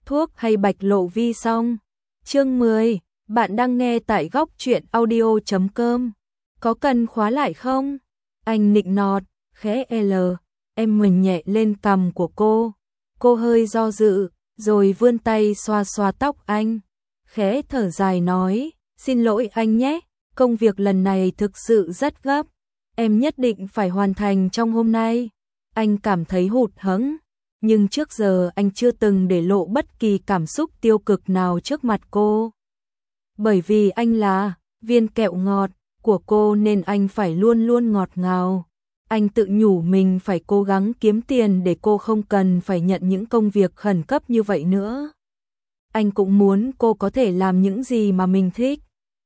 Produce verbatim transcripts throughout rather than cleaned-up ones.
thuốc hay bạch lộ vi xong. Chương mười, bạn đang nghe tại góc truyện audio chấm com. Có cần khóa lại không? Anh nịnh nọt, khẽ L, em mình nhẹ lên cằm của cô. Cô hơi do dự, rồi vươn tay xoa xoa tóc anh. Khẽ thở dài nói, xin lỗi anh nhé, công việc lần này thực sự rất gấp. Em nhất định phải hoàn thành trong hôm nay. Anh cảm thấy hụt hẫng, nhưng trước giờ anh chưa từng để lộ bất kỳ cảm xúc tiêu cực nào trước mặt cô. Bởi vì anh là viên kẹo ngọt của cô nên anh phải luôn luôn ngọt ngào. Anh tự nhủ mình phải cố gắng kiếm tiền để cô không cần phải nhận những công việc khẩn cấp như vậy nữa. Anh cũng muốn cô có thể làm những gì mà mình thích.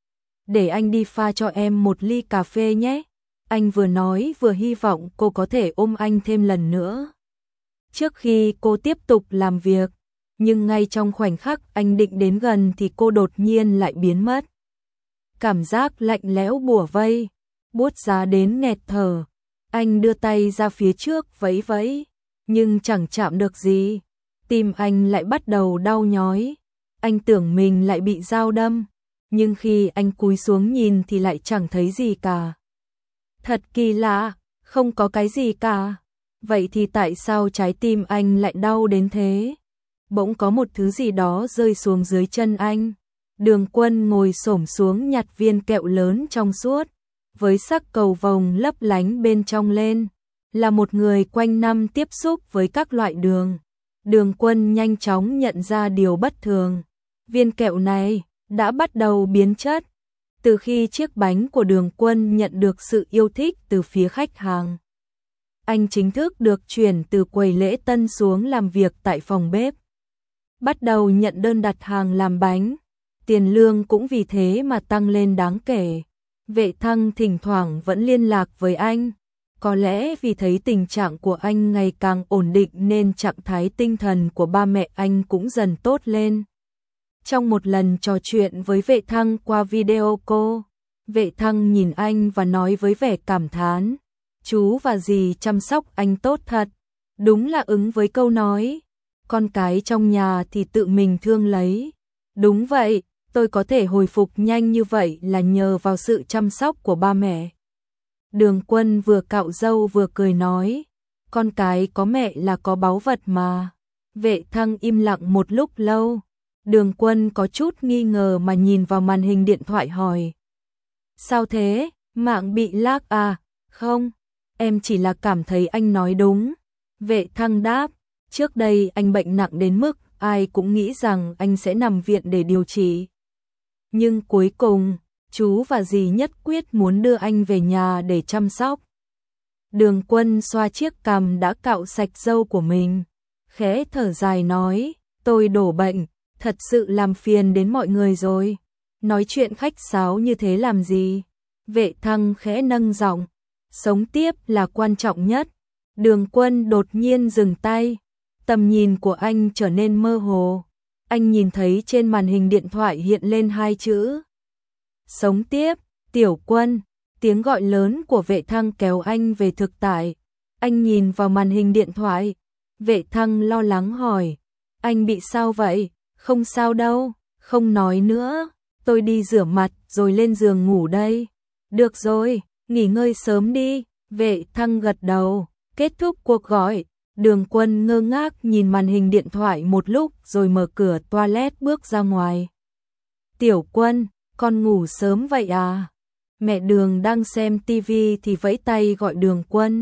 Để anh đi pha cho em một ly cà phê nhé. Anh vừa nói vừa hy vọng cô có thể ôm anh thêm lần nữa. Trước khi cô tiếp tục làm việc, nhưng ngay trong khoảnh khắc anh định đến gần thì cô đột nhiên lại biến mất. Cảm giác lạnh lẽo bủa vây, buốt giá đến nghẹt thở. Anh đưa tay ra phía trước vẫy vẫy, nhưng chẳng chạm được gì. Tim anh lại bắt đầu đau nhói. Anh tưởng mình lại bị dao đâm, nhưng khi anh cúi xuống nhìn thì lại chẳng thấy gì cả. Thật kỳ lạ, không có cái gì cả. Vậy thì tại sao trái tim anh lại đau đến thế? Bỗng có một thứ gì đó rơi xuống dưới chân anh. Đường Quân ngồi xổm xuống nhặt viên kẹo lớn trong suốt, với sắc cầu vồng lấp lánh bên trong lên. Là một người quanh năm tiếp xúc với các loại đường. Đường Quân nhanh chóng nhận ra điều bất thường. Viên kẹo này đã bắt đầu biến chất. Từ khi chiếc bánh của Đường Quân nhận được sự yêu thích từ phía khách hàng, anh chính thức được chuyển từ quầy lễ tân xuống làm việc tại phòng bếp. Bắt đầu nhận đơn đặt hàng làm bánh. Tiền lương cũng vì thế mà tăng lên đáng kể. Vệ Thăng thỉnh thoảng vẫn liên lạc với anh. Có lẽ vì thấy tình trạng của anh ngày càng ổn định nên trạng thái tinh thần của ba mẹ anh cũng dần tốt lên. Trong một lần trò chuyện với Vệ Thăng qua video call, Vệ Thăng nhìn anh và nói với vẻ cảm thán, chú và dì chăm sóc anh tốt thật. Đúng là ứng với câu nói, con cái trong nhà thì tự mình thương lấy. Đúng vậy, tôi có thể hồi phục nhanh như vậy là nhờ vào sự chăm sóc của ba mẹ. Đường Quân vừa cạo râu vừa cười nói, con cái có mẹ là có báu vật mà. Vệ Thăng im lặng một lúc lâu. Đường Quân có chút nghi ngờ mà nhìn vào màn hình điện thoại hỏi, sao thế, mạng bị lag à? Không, em chỉ là cảm thấy anh nói đúng. Vệ Thăng đáp, trước đây anh bệnh nặng đến mức ai cũng nghĩ rằng anh sẽ nằm viện để điều trị. Nhưng cuối cùng, chú và dì nhất quyết muốn đưa anh về nhà để chăm sóc. Đường Quân xoa chiếc cằm đã cạo sạch râu của mình, khẽ thở dài nói, tôi đổ bệnh, thật sự làm phiền đến mọi người rồi. Nói chuyện khách sáo như thế làm gì? Vệ Thăng khẽ nâng giọng, sống tiếp là quan trọng nhất. Đường Quân đột nhiên dừng tay, tầm nhìn của anh trở nên mơ hồ. Anh nhìn thấy trên màn hình điện thoại hiện lên hai chữ. Sống tiếp, Tiểu Quân. Tiếng gọi lớn của Vệ Thăng kéo anh về thực tại. Anh nhìn vào màn hình điện thoại. Vệ Thăng lo lắng hỏi, anh bị sao vậy? Không sao đâu, không nói nữa, tôi đi rửa mặt rồi lên giường ngủ đây. Được rồi, nghỉ ngơi sớm đi. Vệ Thăng gật đầu. Kết thúc cuộc gọi, Đường Quân ngơ ngác nhìn màn hình điện thoại một lúc rồi mở cửa toilet bước ra ngoài. Tiểu Quân, con ngủ sớm vậy à? Mẹ Đường đang xem tivi thì vẫy tay gọi Đường Quân.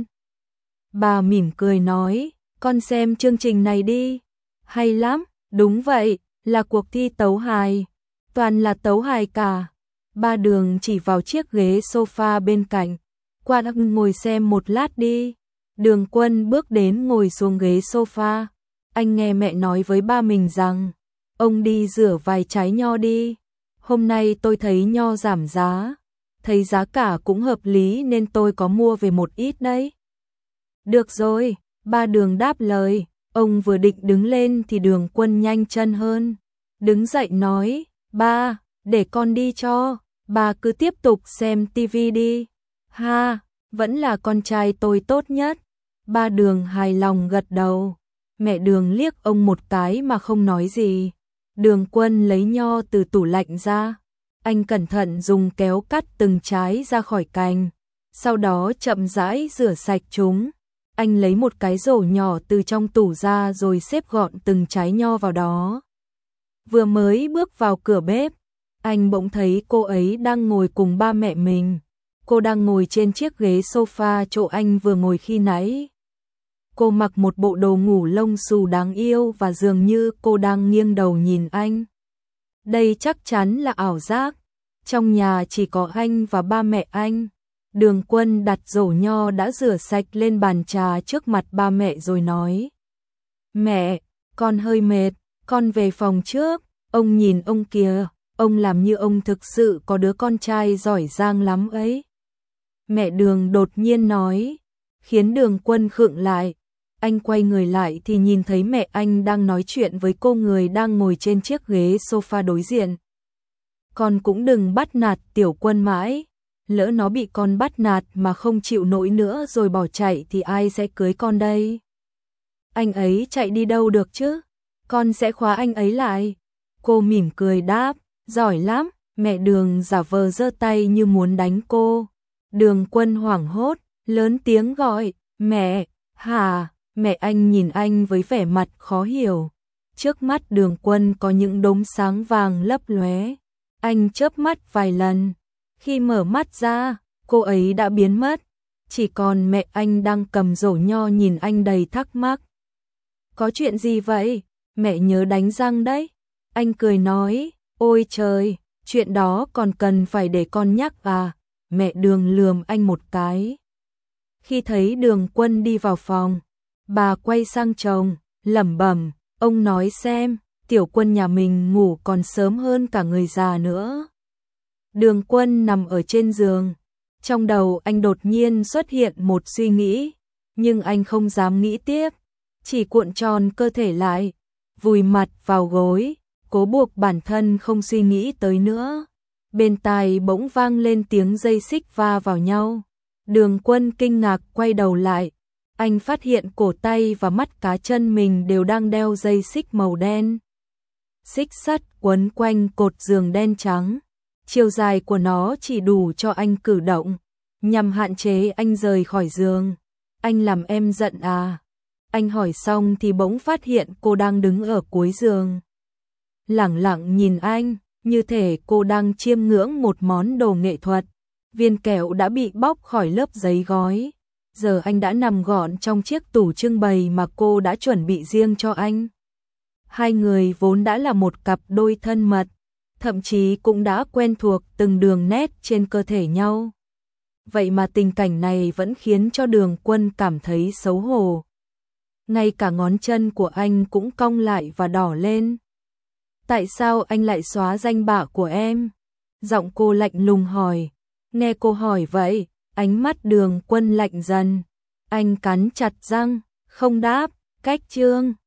Bà mỉm cười nói, con xem chương trình này đi. Hay lắm, đúng vậy, là cuộc thi tấu hài. Toàn là tấu hài cả. Ba Đường chỉ vào chiếc ghế sofa bên cạnh. Qua đó ngồi xem một lát đi. Đường Quân bước đến ngồi xuống ghế sofa. Anh nghe mẹ nói với ba mình rằng, ông đi rửa vài trái nho đi. Hôm nay tôi thấy nho giảm giá. Thấy giá cả cũng hợp lý nên tôi có mua về một ít đấy. Được rồi, ba Đường đáp lời. Ông vừa định đứng lên thì Đường Quân nhanh chân hơn. Đứng dậy nói, ba, để con đi cho. Ba cứ tiếp tục xem tivi đi. Ha, vẫn là con trai tôi tốt nhất. Ba Đường hài lòng gật đầu. Mẹ Đường liếc ông một cái mà không nói gì. Đường Quân lấy nho từ tủ lạnh ra. Anh cẩn thận dùng kéo cắt từng trái ra khỏi cành. Sau đó chậm rãi rửa sạch chúng. Anh lấy một cái rổ nhỏ từ trong tủ ra rồi xếp gọn từng trái nho vào đó. Vừa mới bước vào cửa bếp, anh bỗng thấy cô ấy đang ngồi cùng ba mẹ mình. Cô đang ngồi trên chiếc ghế sofa chỗ anh vừa ngồi khi nãy. Cô mặc một bộ đồ ngủ lông xù đáng yêu và dường như cô đang nghiêng đầu nhìn anh. Đây chắc chắn là ảo giác. Trong nhà chỉ có anh và ba mẹ anh. Đường Quân đặt rổ nho đã rửa sạch lên bàn trà trước mặt ba mẹ rồi nói: Mẹ, con hơi mệt, con về phòng trước. Ông nhìn ông kìa, ông làm như ông thực sự có đứa con trai giỏi giang lắm ấy. Mẹ Đường đột nhiên nói, khiến Đường Quân khựng lại. Anh quay người lại thì nhìn thấy mẹ anh đang nói chuyện với cô người đang ngồi trên chiếc ghế sofa đối diện. Con cũng đừng bắt nạt Tiểu Quân mãi. Lỡ nó bị con bắt nạt mà không chịu nổi nữa rồi bỏ chạy thì ai sẽ cưới con đây? Anh ấy chạy đi đâu được chứ? Con sẽ khóa anh ấy lại. Cô mỉm cười đáp, giỏi lắm. Mẹ Đường giả vờ giơ tay như muốn đánh cô. Đường Quân hoảng hốt, lớn tiếng gọi, mẹ, hả? Mẹ anh nhìn anh với vẻ mặt khó hiểu. Trước mắt Đường Quân có những đốm sáng vàng lấp lóe. Anh chớp mắt vài lần. Khi mở mắt ra, cô ấy đã biến mất. Chỉ còn mẹ anh đang cầm rổ nho nhìn anh đầy thắc mắc. Có chuyện gì vậy? Mẹ nhớ đánh răng đấy. Anh cười nói, ôi trời, chuyện đó còn cần phải để con nhắc à? Mẹ Đường lườm anh một cái. Khi thấy Đường Quân đi vào phòng, bà quay sang chồng, lẩm bẩm, ông nói xem, Tiểu Quân nhà mình ngủ còn sớm hơn cả người già nữa. Đường Quân nằm ở trên giường, trong đầu anh đột nhiên xuất hiện một suy nghĩ, nhưng anh không dám nghĩ tiếp, chỉ cuộn tròn cơ thể lại, vùi mặt vào gối, cố buộc bản thân không suy nghĩ tới nữa. Bên tai bỗng vang lên tiếng dây xích va vào nhau. Đường Quân kinh ngạc quay đầu lại, anh phát hiện cổ tay và mắt cá chân mình đều đang đeo dây xích màu đen. Xích sắt quấn quanh cột giường đen trắng. Chiều dài của nó chỉ đủ cho anh cử động, nhằm hạn chế anh rời khỏi giường. Anh làm em giận à? Anh hỏi xong thì bỗng phát hiện cô đang đứng ở cuối giường. Lẳng lặng nhìn anh, như thể cô đang chiêm ngưỡng một món đồ nghệ thuật. Viên kẹo đã bị bóc khỏi lớp giấy gói. Giờ anh đã nằm gọn trong chiếc tủ trưng bày mà cô đã chuẩn bị riêng cho anh. Hai người vốn đã là một cặp đôi thân mật, thậm chí cũng đã quen thuộc từng đường nét trên cơ thể nhau. Vậy mà tình cảnh này vẫn khiến cho Đường Quân cảm thấy xấu hổ. Ngay cả ngón chân của anh cũng cong lại và đỏ lên. Tại sao anh lại xóa danh bạ của em? Giọng cô lạnh lùng hỏi. Nghe cô hỏi vậy, ánh mắt Đường Quân lạnh dần. Anh cắn chặt răng, không đáp, cách chương.